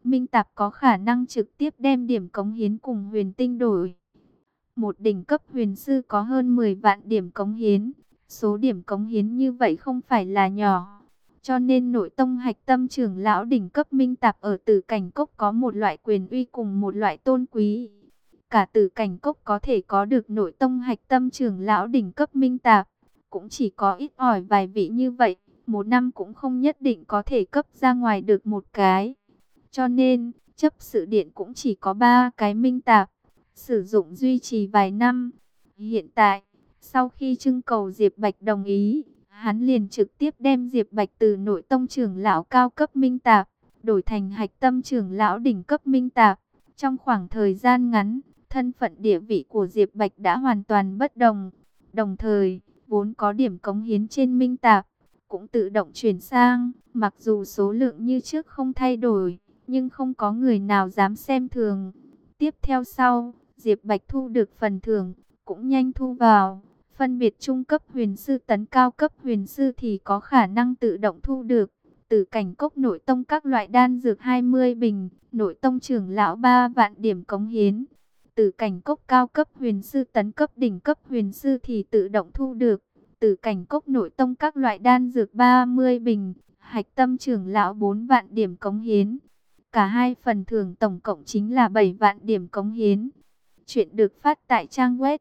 minh tạp có khả năng trực tiếp đem điểm cống hiến cùng huyền tinh đổi. Một đỉnh cấp huyền sư có hơn 10 vạn điểm cống hiến. Số điểm cống hiến như vậy không phải là nhỏ. Cho nên nội tông hạch tâm trưởng lão đỉnh cấp minh tạp ở Tử Cảnh Cốc có một loại quyền uy cùng một loại tôn quý. Cả Tử Cảnh Cốc có thể có được nội tông hạch tâm trưởng lão đỉnh cấp minh tạp, cũng chỉ có ít ỏi vài vị như vậy, một năm cũng không nhất định có thể cấp ra ngoài được một cái. Cho nên, chấp sự điện cũng chỉ có 3 cái minh tạp, sử dụng duy trì vài năm. Hiện tại, sau khi trưng cầu Diệp Bạch đồng ý, hắn liền trực tiếp đem Diệp Bạch từ nội tông trưởng lão cao cấp minh tạp, đổi thành hạch tâm trưởng lão đỉnh cấp minh tạp. Trong khoảng thời gian ngắn, thân phận địa vị của Diệp Bạch đã hoàn toàn bất đồng. Đồng thời, vốn có điểm cống hiến trên minh tạp, cũng tự động chuyển sang, mặc dù số lượng như trước không thay đổi, nhưng không có người nào dám xem thường. Tiếp theo sau, Diệp Bạch thu được phần thưởng, cũng nhanh thu vào. Phân biệt trung cấp huyền sư tấn cao cấp huyền sư thì có khả năng tự động thu được. Tử Cảnh Cốc nội tông các loại đan dược 20 bình, nội tông trưởng lão 3 vạn điểm cống hiến. Tử Cảnh Cốc cao cấp huyền sư tấn cấp đỉnh cấp huyền sư thì tự động thu được. Tử Cảnh Cốc nội tông các loại đan dược 30 bình, hạch tâm trưởng lão 4 vạn điểm cống hiến. Cả hai phần thưởng tổng cộng chính là 7 vạn điểm cống hiến. Chuyện được phát tại trang web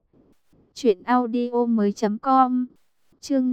truyệnaudiomoi.com. Chương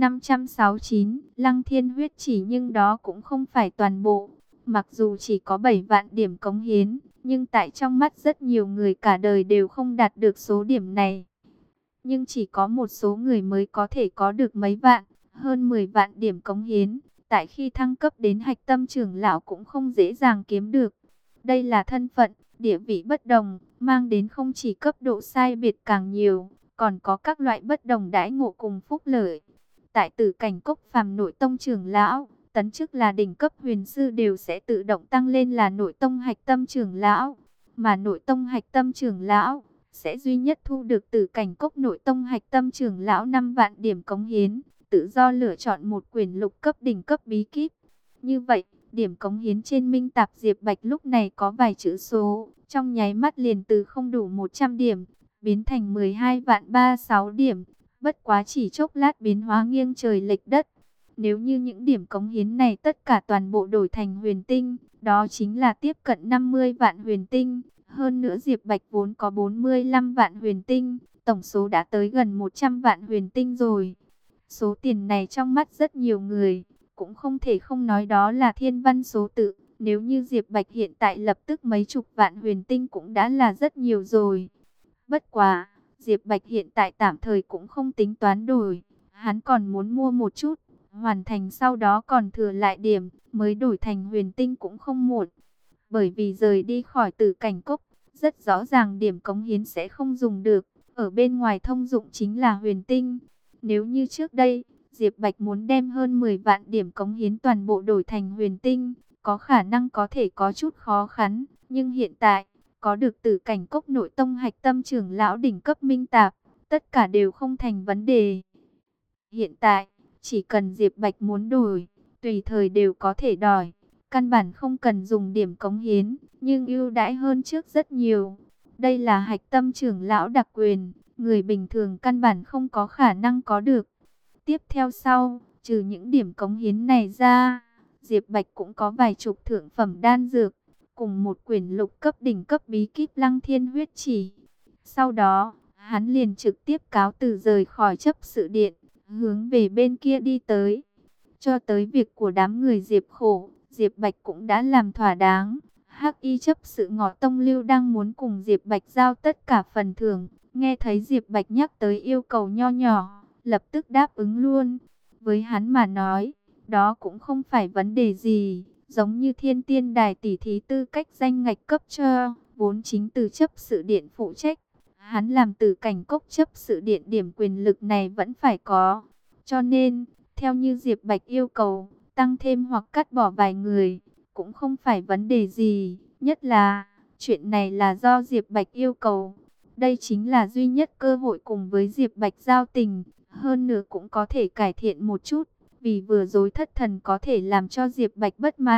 569, Lăng Thiên huyết chỉ, nhưng đó cũng không phải toàn bộ. Mặc dù chỉ có 7 vạn điểm cống hiến, nhưng tại trong mắt rất nhiều người cả đời đều không đạt được số điểm này. Nhưng chỉ có một số người mới có thể có được mấy vạn, hơn 10 vạn điểm cống hiến. Tại khi thăng cấp đến hạch tâm trưởng lão cũng không dễ dàng kiếm được. Đây là thân phận, địa vị bất đồng, mang đến không chỉ cấp độ sai biệt càng nhiều, còn có các loại bất đồng đãi ngộ cùng phúc lợi. Tại Tử Cảnh Cốc, phàm nội tông trưởng lão, tấn chức là đỉnh cấp huyền sư đều sẽ tự động tăng lên là nội tông hạch tâm trưởng lão. Mà nội tông hạch tâm trưởng lão sẽ duy nhất thu được Tử Cảnh Cốc nội tông hạch tâm trưởng lão 5 vạn điểm cống hiến, tự do lựa chọn một quyển lục cấp đỉnh cấp bí kíp. Như vậy, điểm cống hiến trên minh tạp Diệp Bạch lúc này có vài chữ số, trong nháy mắt liền từ không đủ 100 điểm, biến thành 12 vạn 36 điểm. Bất quá chỉ chốc lát biến hóa nghiêng trời lệch đất. Nếu như những điểm cống hiến này tất cả toàn bộ đổi thành huyền tinh, đó chính là tiếp cận 50 vạn huyền tinh. Hơn nữa Diệp Bạch vốn có 45 vạn huyền tinh, tổng số đã tới gần 100 vạn huyền tinh rồi. Số tiền này trong mắt rất nhiều người, cũng không thể không nói đó là thiên văn số tự. Nếu như Diệp Bạch hiện tại lập tức mấy chục vạn huyền tinh cũng đã là rất nhiều rồi. Bất quá, Diệp Bạch hiện tại tạm thời cũng không tính toán đổi. Hắn còn muốn mua một chút, hoàn thành sau đó còn thừa lại điểm, mới đổi thành huyền tinh cũng không muộn. Bởi vì rời đi khỏi Tử Cảnh Cốc, rất rõ ràng điểm cống hiến sẽ không dùng được. Ở bên ngoài thông dụng chính là huyền tinh. Nếu như trước đây, Diệp Bạch muốn đem hơn 10 vạn điểm cống hiến toàn bộ đổi thành huyền tinh, có khả năng có thể có chút khó khăn. Nhưng hiện tại, có được Tử Cảnh Cốc nội tông hạch tâm trưởng lão đỉnh cấp minh tạp, tất cả đều không thành vấn đề. Hiện tại, chỉ cần Diệp Bạch muốn đổi, tùy thời đều có thể đòi. Căn bản không cần dùng điểm cống hiến, nhưng ưu đãi hơn trước rất nhiều. Đây là hạch tâm trưởng lão đặc quyền, người bình thường căn bản không có khả năng có được. Tiếp theo sau, trừ những điểm cống hiến này ra, Diệp Bạch cũng có vài chục thượng phẩm đan dược, cùng một quyển lục cấp đỉnh cấp bí kíp Lăng Thiên huyết chỉ. Sau đó, hắn liền trực tiếp cáo từ rời khỏi chấp sự điện, hướng về bên kia đi tới. Cho tới việc của đám người Diệp Khổ, Diệp Bạch cũng đã làm thỏa đáng. Hắc Y chấp sự Ngọ Tông Lưu đang muốn cùng Diệp Bạch giao tất cả phần thưởng, nghe thấy Diệp Bạch nhắc tới yêu cầu nho nhỏ, lập tức đáp ứng luôn. Với hắn mà nói, đó cũng không phải vấn đề gì, giống như Thiên Tiên Đài tỷ thí tư cách danh ngạch cấp cho, vốn chính từ chấp sự điện phụ trách. Hắn làm Tử Cảnh Cốc chấp sự điện, điểm quyền lực này vẫn phải có. Cho nên, theo như Diệp Bạch yêu cầu, tăng thêm hoặc cắt bỏ vài người, cũng không phải vấn đề gì. Nhất là, chuyện này là do Diệp Bạch yêu cầu. Đây chính là duy nhất cơ hội cùng với Diệp Bạch giao tình. Hơn nữa cũng có thể cải thiện một chút. Vì vừa rồi thất thần có thể làm cho Diệp Bạch bất mãn.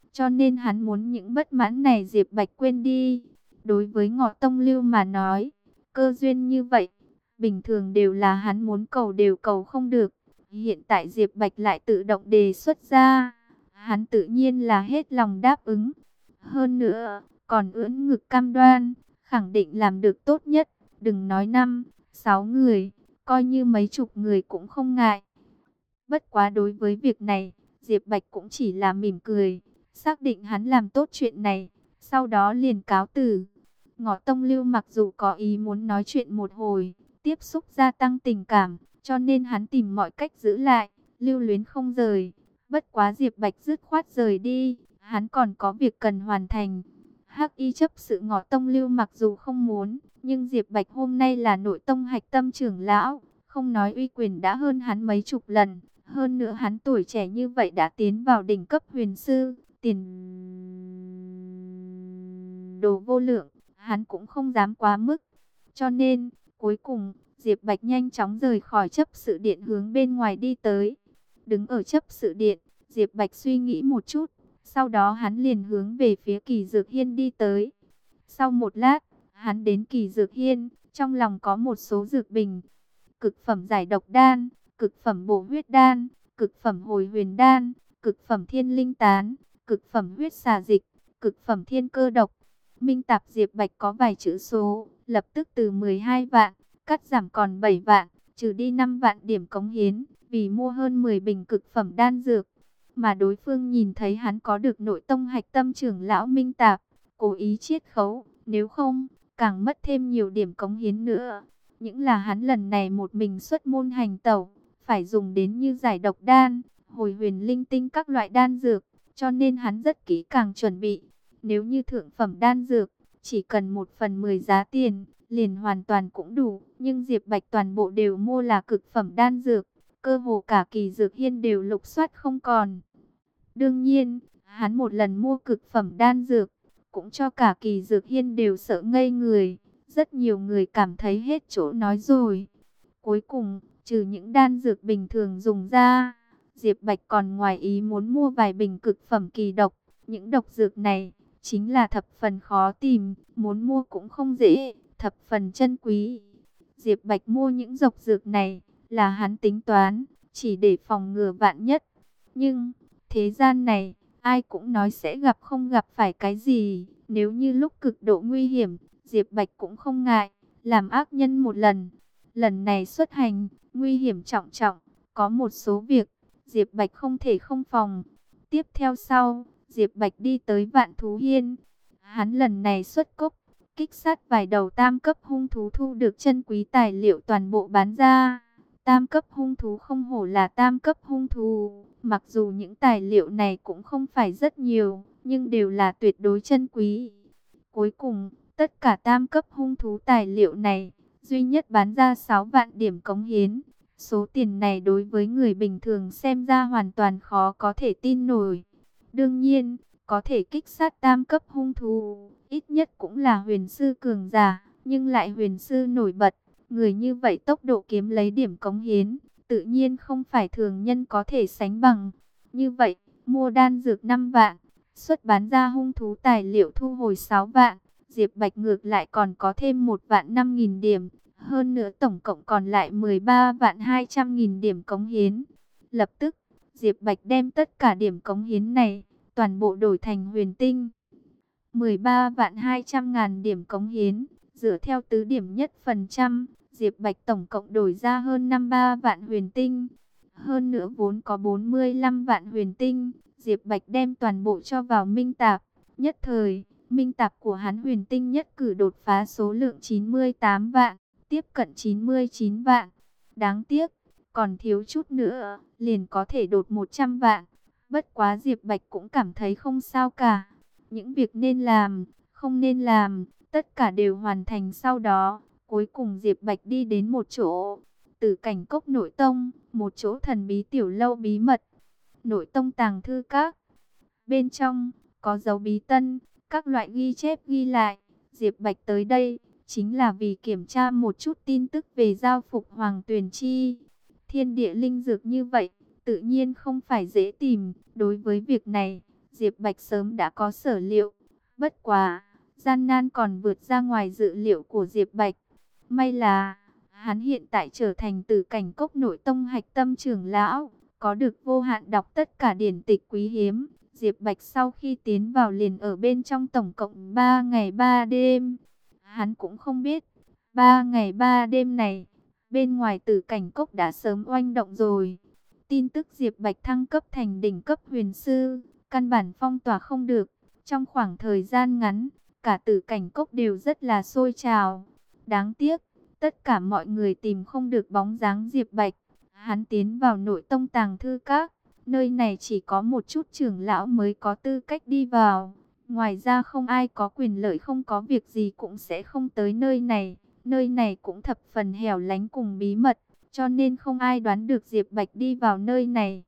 cho nên hắn muốn những bất mãn này Diệp Bạch quên đi. Đối với Ngọ Tông Lưu mà nói, cơ duyên như vậy, bình thường đều là hắn muốn cầu đều cầu không được. Hiện tại Diệp Bạch lại tự động đề xuất ra, hắn tự nhiên là hết lòng đáp ứng. Hơn nữa, còn ưỡn ngực cam đoan, khẳng định làm được tốt nhất. Đừng nói 5, 6 người, coi như mấy chục người cũng không ngại. Bất quá đối với việc này, Diệp Bạch cũng chỉ là mỉm cười, xác định hắn làm tốt chuyện này, sau đó liền cáo từ. Ngọ Tông Lưu mặc dù có ý muốn nói chuyện một hồi, tiếp xúc gia tăng tình cảm, cho nên hắn tìm mọi cách giữ lại, lưu luyến không rời. Bất quá Diệp Bạch dứt khoát rời đi, hắn còn có việc cần hoàn thành. Hắc Y chấp sự Ngọ Tông Lưu mặc dù không muốn, nhưng Diệp Bạch hôm nay là nội tông hạch tâm trưởng lão, không nói uy quyền đã hơn hắn mấy chục lần. Hơn nữa hắn tuổi trẻ như vậy đã tiến vào đỉnh cấp huyền sư, tiền đồ vô lượng, hắn cũng không dám quá mức. Cho nên, cuối cùng, Diệp Bạch nhanh chóng rời khỏi chấp sự điện hướng bên ngoài đi tới. Đứng ở chấp sự điện, Diệp Bạch suy nghĩ một chút, sau đó hắn liền hướng về phía Kỳ Dược Hiên đi tới. Sau một lát, hắn đến Kỳ Dược Hiên, trong lòng có một số dược bình, cực phẩm giải độc đan, cực phẩm bổ huyết đan, cực phẩm hồi huyền đan, cực phẩm thiên linh tán, cực phẩm huyết xà dịch, cực phẩm thiên cơ độc. Minh tạp Diệp Bạch có vài chữ số, lập tức từ 12 vạn, cắt giảm còn 7 vạn, trừ đi 5 vạn điểm cống hiến, vì mua hơn 10 bình cực phẩm đan dược. Mà đối phương nhìn thấy hắn có được nội tông hạch tâm trưởng lão Minh tạp, cố ý chiết khấu, nếu không, càng mất thêm nhiều điểm cống hiến nữa. Những là hắn lần này một mình xuất môn hành tẩu, phải dùng đến như giải độc đan, hồi huyền linh tinh các loại đan dược, cho nên hắn rất kỹ càng chuẩn bị. Nếu như thượng phẩm đan dược, chỉ cần 1/10 giá tiền, liền hoàn toàn cũng đủ. Nhưng Diệp Bạch toàn bộ đều mua là cực phẩm đan dược, cơ hồ cả Kỳ Dược Hiên đều lục soát không còn. Đương nhiên, hắn một lần mua cực phẩm đan dược, cũng cho cả Kỳ Dược Hiên đều sợ ngây người. Rất nhiều người cảm thấy hết chỗ nói rồi. Cuối cùng, trừ những đan dược bình thường dùng ra, Diệp Bạch còn ngoài ý muốn mua vài bình cực phẩm kỳ độc. Những độc dược này chính là thập phần khó tìm, muốn mua cũng không dễ, thập phần chân quý. Diệp Bạch mua những độc dược này là hắn tính toán, chỉ để phòng ngừa vạn nhất. Nhưng, thế gian này, ai cũng nói sẽ gặp không gặp phải cái gì. Nếu như lúc cực độ nguy hiểm, Diệp Bạch cũng không ngại, làm ác nhân một lần. Lần này xuất hành, nguy hiểm trọng trọng, có một số việc, Diệp Bạch không thể không phòng. Tiếp theo sau, Diệp Bạch đi tới Vạn Thú Hiên. Hắn lần này xuất cốc, kích sát vài đầu tam cấp hung thú thu được chân quý tài liệu toàn bộ bán ra. Tam cấp hung thú không hổ là tam cấp hung thú, mặc dù những tài liệu này cũng không phải rất nhiều, nhưng đều là tuyệt đối chân quý. Cuối cùng, tất cả tam cấp hung thú tài liệu này, duy nhất bán ra 6 vạn điểm cống hiến. Số tiền này đối với người bình thường xem ra hoàn toàn khó có thể tin nổi. Đương nhiên, có thể kích sát tam cấp hung thú, ít nhất cũng là huyền sư cường giả, nhưng lại huyền sư nổi bật. Người như vậy tốc độ kiếm lấy điểm cống hiến, tự nhiên không phải thường nhân có thể sánh bằng. Như vậy, mua đan dược 5 vạn, xuất bán ra hung thú tài liệu thu hồi 6 vạn, Diệp Bạch ngược lại còn có thêm 1 vạn 5.000 điểm. Hơn nữa tổng cộng còn lại 13 vạn 200.000 điểm cống hiến. Lập tức, Diệp Bạch đem tất cả điểm cống hiến này, toàn bộ đổi thành huyền tinh. 13 vạn 200.000 điểm cống hiến, dựa theo tứ điểm nhất phần trăm, Diệp Bạch tổng cộng đổi ra hơn 53 vạn huyền tinh. Hơn nữa vốn có 45 vạn huyền tinh, Diệp Bạch đem toàn bộ cho vào minh tạp. Nhất thời, minh tạp của hắn huyền tinh nhất cử đột phá số lượng 98 vạn, tiếp cận 99 vạn. Đáng tiếc, còn thiếu chút nữa, liền có thể đột 100 vạn. Bất quá Diệp Bạch cũng cảm thấy không sao cả. Những việc nên làm, không nên làm, tất cả đều hoàn thành sau đó. Cuối cùng Diệp Bạch đi đến một chỗ, Tử Cảnh Cốc Nội Tông, một chỗ thần bí tiểu lâu bí mật. Nội Tông tàng thư các. Bên trong, có dấu bí tân, các loại ghi chép ghi lại. Diệp Bạch tới đây, chính là vì kiểm tra một chút tin tức về giao phục Hoàng Tuyền Chi. Thiên địa linh dược như vậy, tự nhiên không phải dễ tìm. Đối với việc này, Diệp Bạch sớm đã có sở liệu. Bất quá, gian nan còn vượt ra ngoài dự liệu của Diệp Bạch. May là, hắn hiện tại trở thành Tử Cảnh Cốc nội tông hạch tâm trưởng lão, có được vô hạn đọc tất cả điển tịch quý hiếm. Diệp Bạch sau khi tiến vào liền ở bên trong tổng cộng 3 ngày 3 đêm. Hắn cũng không biết, 3 ngày 3 đêm này, bên ngoài Tử Cảnh Cốc đã sớm oanh động rồi. Tin tức Diệp Bạch thăng cấp thành đỉnh cấp huyền sư, căn bản phong tỏa không được. Trong khoảng thời gian ngắn, cả Tử Cảnh Cốc đều rất là sôi trào. Đáng tiếc, tất cả mọi người tìm không được bóng dáng Diệp Bạch. Hắn tiến vào nội tông tàng thư các, nơi này chỉ có một chút trưởng lão mới có tư cách đi vào. Ngoài ra không ai có quyền lợi, không có việc gì cũng sẽ không tới nơi này. Nơi này cũng thập phần hẻo lánh cùng bí mật, cho nên không ai đoán được Diệp Bạch đi vào nơi này.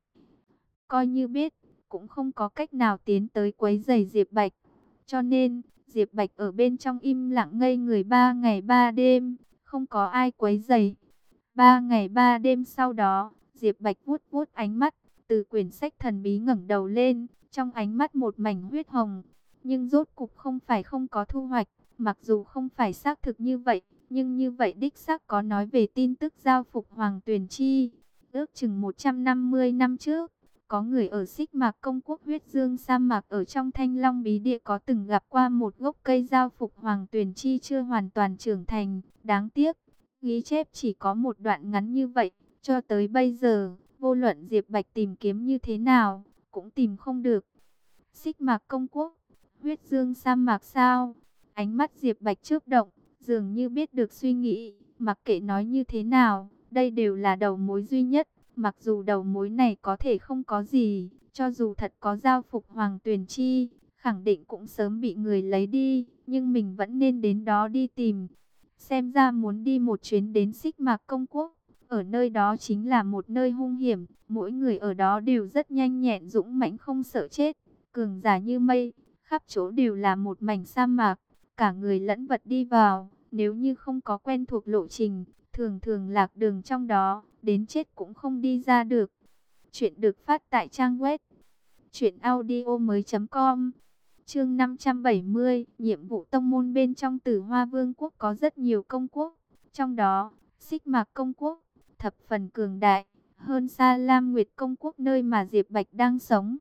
Coi như biết, cũng không có cách nào tiến tới quấy rầy Diệp Bạch. Cho nên, Diệp Bạch ở bên trong im lặng ngây người 3 ngày 3 đêm, không có ai quấy rầy. 3 ngày 3 đêm sau đó, Diệp Bạch vuốt vuốt ánh mắt, từ quyển sách thần bí ngẩng đầu lên, trong ánh mắt một mảnh huyết hồng. Nhưng rốt cục không phải không có thu hoạch, mặc dù không phải xác thực như vậy, nhưng như vậy đích xác có nói về tin tức giao phục Hoàng Tuyền Chi. Ước chừng 150 năm trước, có người ở Xích Mạc Công Quốc Huyết Dương sa mạc ở trong Thanh Long Bí Địa có từng gặp qua một gốc cây giao phục Hoàng Tuyền Chi chưa hoàn toàn trưởng thành. Đáng tiếc, ghi chép chỉ có một đoạn ngắn như vậy, cho tới bây giờ, vô luận Diệp Bạch tìm kiếm như thế nào, cũng tìm không được. Xích Mạc Công Quốc, Huyết Dương sa mạc sao? Ánh mắt Diệp Bạch chớp động, dường như biết được suy nghĩ, mặc kệ nói như thế nào, đây đều là đầu mối duy nhất. Mặc dù đầu mối này có thể không có gì, cho dù thật có giao phục Hoàng Tuyền Chi, khẳng định cũng sớm bị người lấy đi, nhưng mình vẫn nên đến đó đi tìm. Xem ra muốn đi một chuyến đến Xích Mạc Công Quốc, ở nơi đó chính là một nơi hung hiểm, mỗi người ở đó đều rất nhanh nhẹn dũng mãnh không sợ chết, cường giả như mây, khắp chỗ đều là một mảnh sa mạc, cả người lẫn vật đi vào, nếu như không có quen thuộc lộ trình, thường thường lạc đường trong đó, đến chết cũng không đi ra được. Chuyện được phát tại trang web truyệnaudiomoi.com. Chương 570, nhiệm vụ tông môn. Bên trong Tử Hoa Vương quốc có rất nhiều công quốc, trong đó, Xích Mạc Công Quốc thập phần cường đại, hơn xa Lam Nguyệt Công Quốc nơi mà Diệp Bạch đang sống.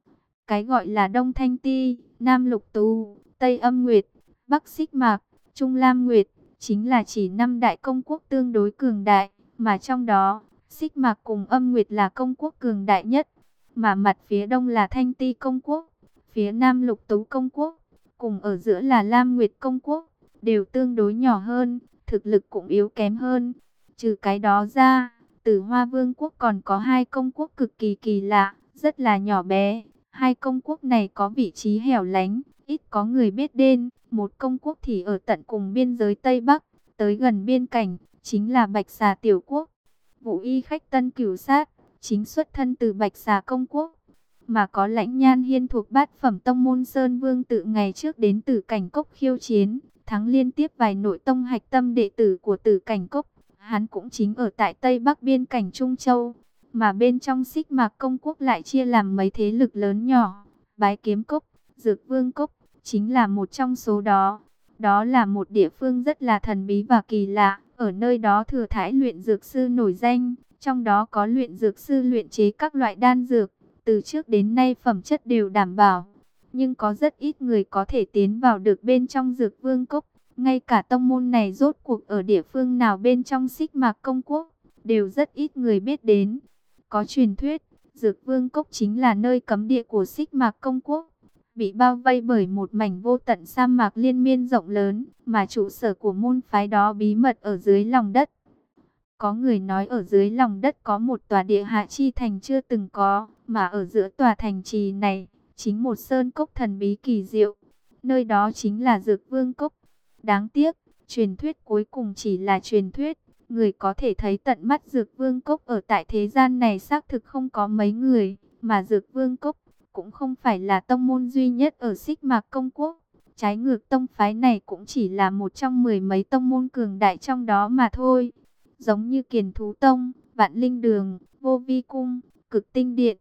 Cái gọi là Đông Thanh Ti, Nam Lục Tú, Tây Âm Nguyệt, Bắc Xích Mạc, Trung Lam Nguyệt, chính là chỉ 5 đại công quốc tương đối cường đại, mà trong đó, Xích Mạc cùng Âm Nguyệt là công quốc cường đại nhất, mà mặt phía đông là Thanh Ti Công Quốc, phía nam Lục Tú Công Quốc, cùng ở giữa là Lam Nguyệt Công Quốc, đều tương đối nhỏ hơn, thực lực cũng yếu kém hơn. Trừ cái đó ra, Tử Hoa Vương quốc còn có 2 công quốc cực kỳ kỳ lạ, rất là nhỏ bé. 2 công quốc này có vị trí hẻo lánh, ít có người biết đến. Một công quốc thì ở tận cùng biên giới Tây Bắc, tới gần biên cảnh, chính là Bạch Xà Tiểu Quốc. Vũ Y Khách Tân Cửu Sát, chính xuất thân từ Bạch Xà Công Quốc, mà có Lãnh Nhan Hiên thuộc bát phẩm tông môn Sơn Vương tự ngày trước đến Tử Cảnh Cốc khiêu chiến, thắng liên tiếp vài nội tông hạch tâm đệ tử của Tử Cảnh Cốc. Hắn cũng chính ở tại Tây Bắc biên cảnh Trung Châu, mà bên trong Xích Mạc Công Quốc lại chia làm mấy thế lực lớn nhỏ. Bái Kiếm Cốc, Dược Vương Cốc chính là một trong số đó. Đó là một địa phương rất là thần bí và kỳ lạ, ở nơi đó thừa thãi luyện dược sư nổi danh, trong đó có luyện dược sư luyện chế các loại đan dược, từ trước đến nay phẩm chất đều đảm bảo, nhưng có rất ít người có thể tiến vào được bên trong Dược Vương Cốc. Ngay cả tông môn này rốt cuộc ở địa phương nào bên trong Xích Mạc Công Quốc, đều rất ít người biết đến. Có truyền thuyết, Dược Vương Cốc chính là nơi cấm địa của Xích Mạc Công Quốc, bị bao vây bởi một mảnh vô tận sa mạc liên miên rộng lớn, mà trụ sở của môn phái đó bí mật ở dưới lòng đất. Có người nói ở dưới lòng đất có một tòa địa hạ chi thành chưa từng có, mà ở giữa tòa thành trì này, chính một sơn cốc thần bí kỳ diệu. Nơi đó chính là Dược Vương Cốc. Đáng tiếc, truyền thuyết cuối cùng chỉ là truyền thuyết. Người có thể thấy tận mắt Dược Vương Cốc ở tại thế gian này xác thực không có mấy người, mà Dược Vương Cốc cũng không phải là tông môn duy nhất ở Xích Mạc Công Quốc. Trái ngược, tông phái này cũng chỉ là một trong 10 mấy tông môn cường đại trong đó mà thôi. Giống như Kiền Thú Tông, Vạn Linh Đường, Vô Vi Cung, Cực Tinh Điện.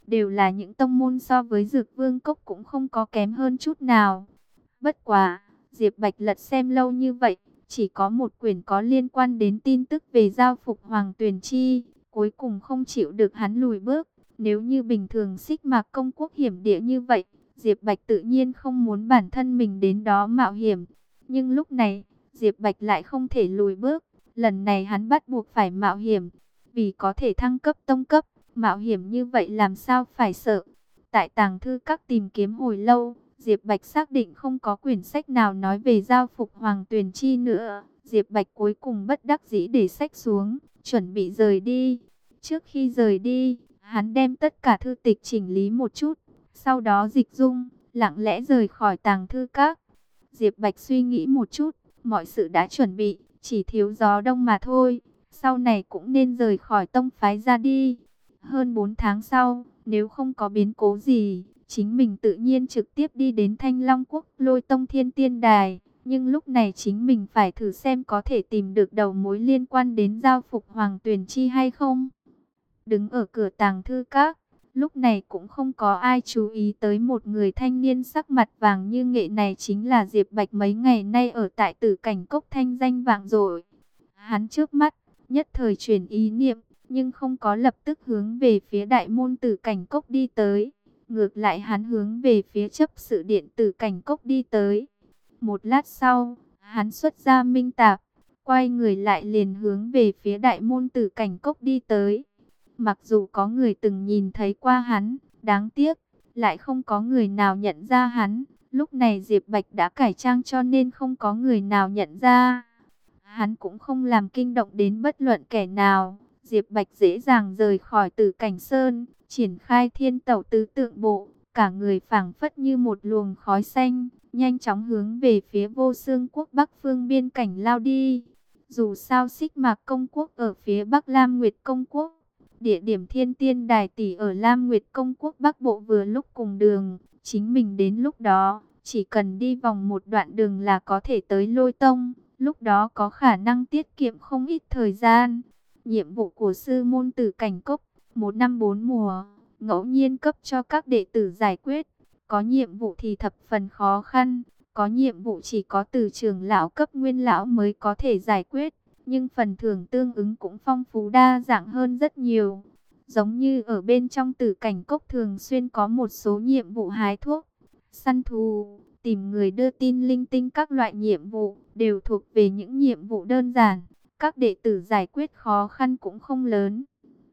đều là những tông môn so với Dược Vương Cốc cũng không có kém hơn chút nào. Bất quá, Diệp Bạch lật xem lâu như vậy, chỉ có một quyển có liên quan đến tin tức về giao phục Hoàng Tuyền Chi, cuối cùng không chịu được hắn lùi bước. Nếu như bình thường Xích Mạc Công Quốc hiểm địa như vậy, Diệp Bạch tự nhiên không muốn bản thân mình đến đó mạo hiểm. Nhưng lúc này, Diệp Bạch lại không thể lùi bước. Lần này hắn bắt buộc phải mạo hiểm, vì có thể thăng cấp tông cấp, mạo hiểm như vậy làm sao phải sợ. Tại tàng thư các tìm kiếm hồi lâu, Diệp Bạch xác định không có quyển sách nào nói về giao phục Hoàng Tuyền Chi nữa. Diệp Bạch cuối cùng bất đắc dĩ để sách xuống, chuẩn bị rời đi. Trước khi rời đi, hắn đem tất cả thư tịch chỉnh lý một chút, sau đó dịch dung, lặng lẽ rời khỏi tàng thư các. Diệp Bạch suy nghĩ một chút, mọi sự đã chuẩn bị, chỉ thiếu gió đông mà thôi. Sau này cũng nên rời khỏi tông phái ra đi. Hơn 4 tháng sau, nếu không có biến cố gì, chính mình tự nhiên trực tiếp đi đến Thanh Long Quốc Lôi Tông Thiên Tiên Đài. Nhưng lúc này chính mình phải thử xem có thể tìm được đầu mối liên quan đến giao phục Hoàng Tuyền Chi hay không. Đứng ở cửa tàng thư các, lúc này cũng không có ai chú ý tới một người thanh niên sắc mặt vàng như nghệ này chính là Diệp Bạch mấy ngày nay ở tại Tử Cảnh Cốc thanh danh vang dội. Hắn trước mắt, nhất thời chuyển ý niệm, nhưng không có lập tức hướng về phía đại môn Tử Cảnh Cốc đi tới. Ngược lại hắn hướng về phía chấp sự điện Tử Cảnh Cốc đi tới. Một lát sau, hắn xuất ra minh tạp, quay người lại liền hướng về phía đại môn Tử Cảnh Cốc đi tới. Mặc dù có người từng nhìn thấy qua hắn, đáng tiếc, lại không có người nào nhận ra hắn. Lúc này Diệp Bạch đã cải trang cho nên không có người nào nhận ra. Hắn cũng không làm kinh động đến bất luận kẻ nào. Diệp Bạch dễ dàng rời khỏi Tử Cảnh Sơn, triển khai Thiên Tẩu Tứ Tượng Bộ. Cả người phảng phất như một luồng khói xanh, nhanh chóng hướng về phía Vô Xương Quốc Bắc phương biên cảnh lao đi. Dù sao Xích Mạc Công Quốc ở phía Bắc Lam Nguyệt Công Quốc, địa điểm Thiên Tiên Đài tỷ ở Lam Nguyệt Công Quốc Bắc Bộ vừa lúc cùng đường. Chính mình đến lúc đó, chỉ cần đi vòng một đoạn đường là có thể tới Lôi Tông. Lúc đó có khả năng tiết kiệm không ít thời gian. Nhiệm vụ của sư môn Tử Cảnh Cốc, 1 năm 4 mùa, ngẫu nhiên cấp cho các đệ tử giải quyết. Có nhiệm vụ thì thập phần khó khăn, có nhiệm vụ chỉ có từ trưởng lão cấp nguyên lão mới có thể giải quyết. Nhưng phần thưởng tương ứng cũng phong phú đa dạng hơn rất nhiều. Giống như ở bên trong Tử Cảnh Cốc thường xuyên có một số nhiệm vụ hái thuốc, săn thú, tìm người đưa tin linh tinh, các loại nhiệm vụ đều thuộc về những nhiệm vụ đơn giản. Các đệ tử giải quyết khó khăn cũng không lớn.